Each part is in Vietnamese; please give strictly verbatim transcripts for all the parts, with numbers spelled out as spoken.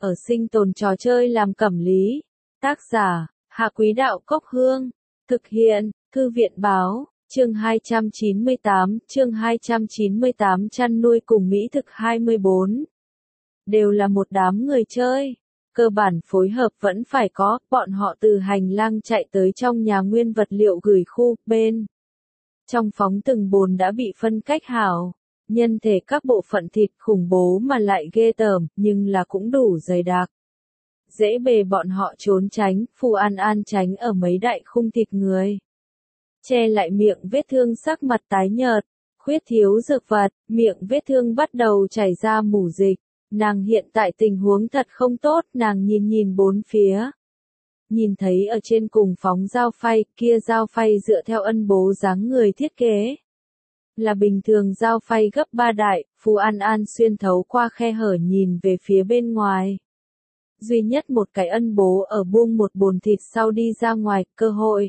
ở sinh tồn trò chơi làm cẩm lý. Tác giả, Hạ Quý Đạo Cốc Hương. Thực hiện, Thư viện Báo, chương hai trăm chín mươi tám, chương hai trăm chín mươi tám chăn nuôi cùng mỹ thực hai mươi bốn. Đều là một đám người chơi. Cơ bản phối hợp vẫn phải có, bọn họ từ hành lang chạy tới trong nhà nguyên vật liệu gửi khu, bên. Trong phóng từng bồn đã bị phân cách hảo. Nhân thể các bộ phận thịt khủng bố mà lại ghê tởm, nhưng là cũng đủ dày đặc. Dễ bề bọn họ trốn tránh, Phù An An tránh ở mấy đại khung thịt người. Che lại miệng vết thương, sắc mặt tái nhợt, khuyết thiếu dược vật, miệng vết thương bắt đầu chảy ra mủ dịch. Nàng hiện tại tình huống thật không tốt, nàng nhìn nhìn bốn phía. Nhìn thấy ở trên cùng phóng dao phay, kia dao phay dựa theo ân bố dáng người thiết kế. Là bình thường dao phay gấp ba đại, Phù An An xuyên thấu qua khe hở nhìn về phía bên ngoài. Duy nhất một cái ân bố ở buông một bồn thịt sau đi ra ngoài, cơ hội.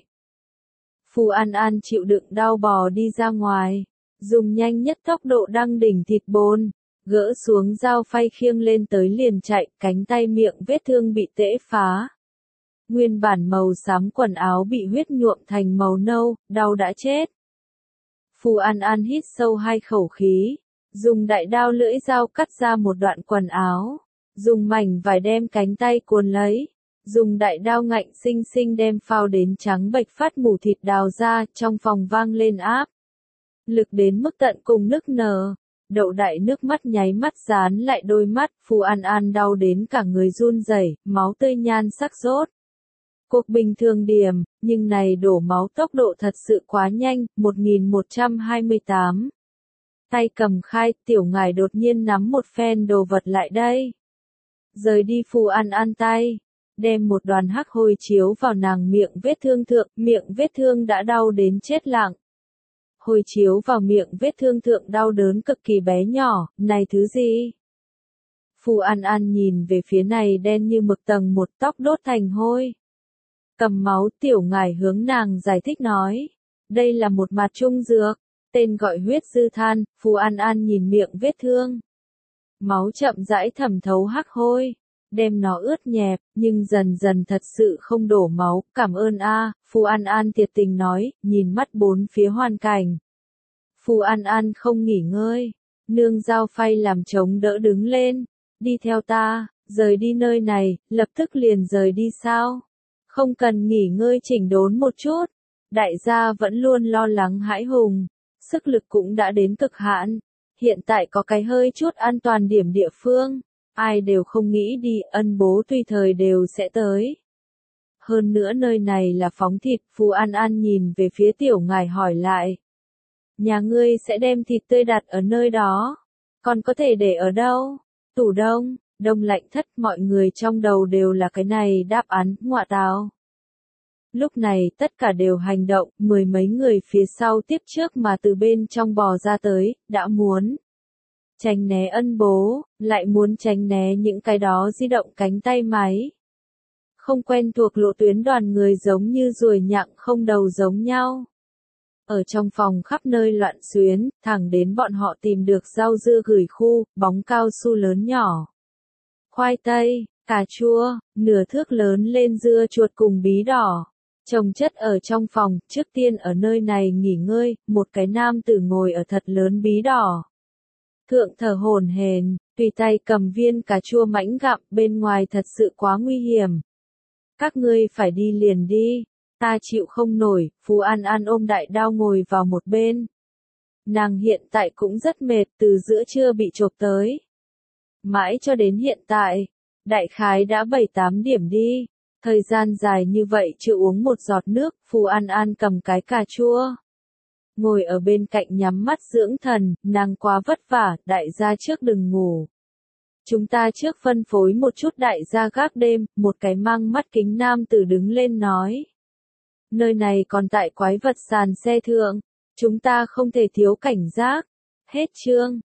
Phù An An chịu đựng đau bò đi ra ngoài, dùng nhanh nhất tốc độ đăng đỉnh thịt bồn, gỡ xuống dao phay khiêng lên tới liền chạy, cánh tay miệng vết thương bị tễ phá. Nguyên bản màu xám quần áo bị huyết nhuộm thành màu nâu, đau đã chết. Phù An An hít sâu hai khẩu khí, dùng đại đao lưỡi dao cắt ra một đoạn quần áo, dùng mảnh vải đem cánh tay cuốn lấy, dùng đại đao ngạnh xinh xinh đem phao đến trắng bệch phát mủ thịt đào ra, trong phòng vang lên áp. Lực đến mức tận cùng nức nở, đậu đại nước mắt nháy mắt dán lại đôi mắt, Phù An An đau đến cả người run rẩy, máu tươi nhan sắc rốt. Cuộc bình thường điểm, nhưng này đổ máu tốc độ thật sự quá nhanh, một nghìn một trăm hai mươi tám. Tay cầm khai, tiểu ngải đột nhiên nắm một phen đồ vật lại đây. Rời đi Phù An An tay, đem một đoàn hắc hôi chiếu vào nàng miệng vết thương thượng, miệng vết thương đã đau đến chết lặng. Hồi chiếu vào miệng vết thương thượng đau đớn cực kỳ bé nhỏ, này thứ gì? Phù An An nhìn về phía này đen như mực tầng một tóc đốt thành hôi. Cầm máu, tiểu ngải hướng nàng giải thích nói. Đây là một mặt trung dược, tên gọi huyết dư than. Phù An An nhìn miệng vết thương. Máu chậm rãi thẩm thấu hắc hôi, đem nó ướt nhẹp, nhưng dần dần thật sự không đổ máu. Cảm ơn a, Phù An An thiệt tình nói, nhìn mắt bốn phía hoàn cảnh. Phù An An không nghỉ ngơi, nương dao phay làm chống đỡ đứng lên. Đi theo ta, rời đi nơi này, lập tức liền rời đi sao? Không cần nghỉ ngơi chỉnh đốn một chút. Đại gia vẫn luôn lo lắng hãi hùng, sức lực cũng đã đến cực hạn. Hiện tại có cái hơi chút an toàn điểm địa phương, ai đều không nghĩ đi, ân bố tùy thời đều sẽ tới. Hơn nữa nơi này là phóng thịt, Phù An An nhìn về phía tiểu ngải hỏi lại. Nhà ngươi sẽ đem thịt tươi đặt ở nơi đó, còn có thể để ở đâu? Tủ đông, đông lạnh thất, mọi người trong đầu đều là cái này đáp án, ngọa tào. Lúc này tất cả đều hành động, mười mấy người phía sau tiếp trước mà từ bên trong bò ra tới, đã muốn tránh né ân bố, lại muốn tránh né những cái đó di động cánh tay máy. Không quen thuộc lộ tuyến đoàn người giống như ruồi nhặng không đầu giống nhau. Ở trong phòng khắp nơi loạn xuyến, thẳng đến bọn họ tìm được rau dưa gửi khu, bóng cao su lớn nhỏ. Khoai tây, cà chua, nửa thước lớn lên dưa chuột cùng bí đỏ. Trồng chất ở trong phòng, trước tiên ở nơi này nghỉ ngơi, một cái nam tử ngồi ở thật lớn bí đỏ. Thượng thở hổn hển, tùy tay cầm viên cà chua mãnh gặm, bên ngoài thật sự quá nguy hiểm. Các ngươi phải đi liền đi, ta chịu không nổi. Phù An An ôm đại đao ngồi vào một bên. Nàng hiện tại cũng rất mệt, từ giữa trưa bị chộp tới. Mãi cho đến hiện tại, đại khái đã bảy tám điểm đi. Thời gian dài như vậy chưa uống một giọt nước, Phù An An cầm cái cà chua. Ngồi ở bên cạnh nhắm mắt dưỡng thần, nàng quá vất vả, đại gia trước đừng ngủ. Chúng ta trước phân phối một chút đại gia gác đêm, một cái mang mắt kính nam tử đứng lên nói. Nơi này còn tại quái vật sàn xe thượng, chúng ta không thể thiếu cảnh giác. Hết chương.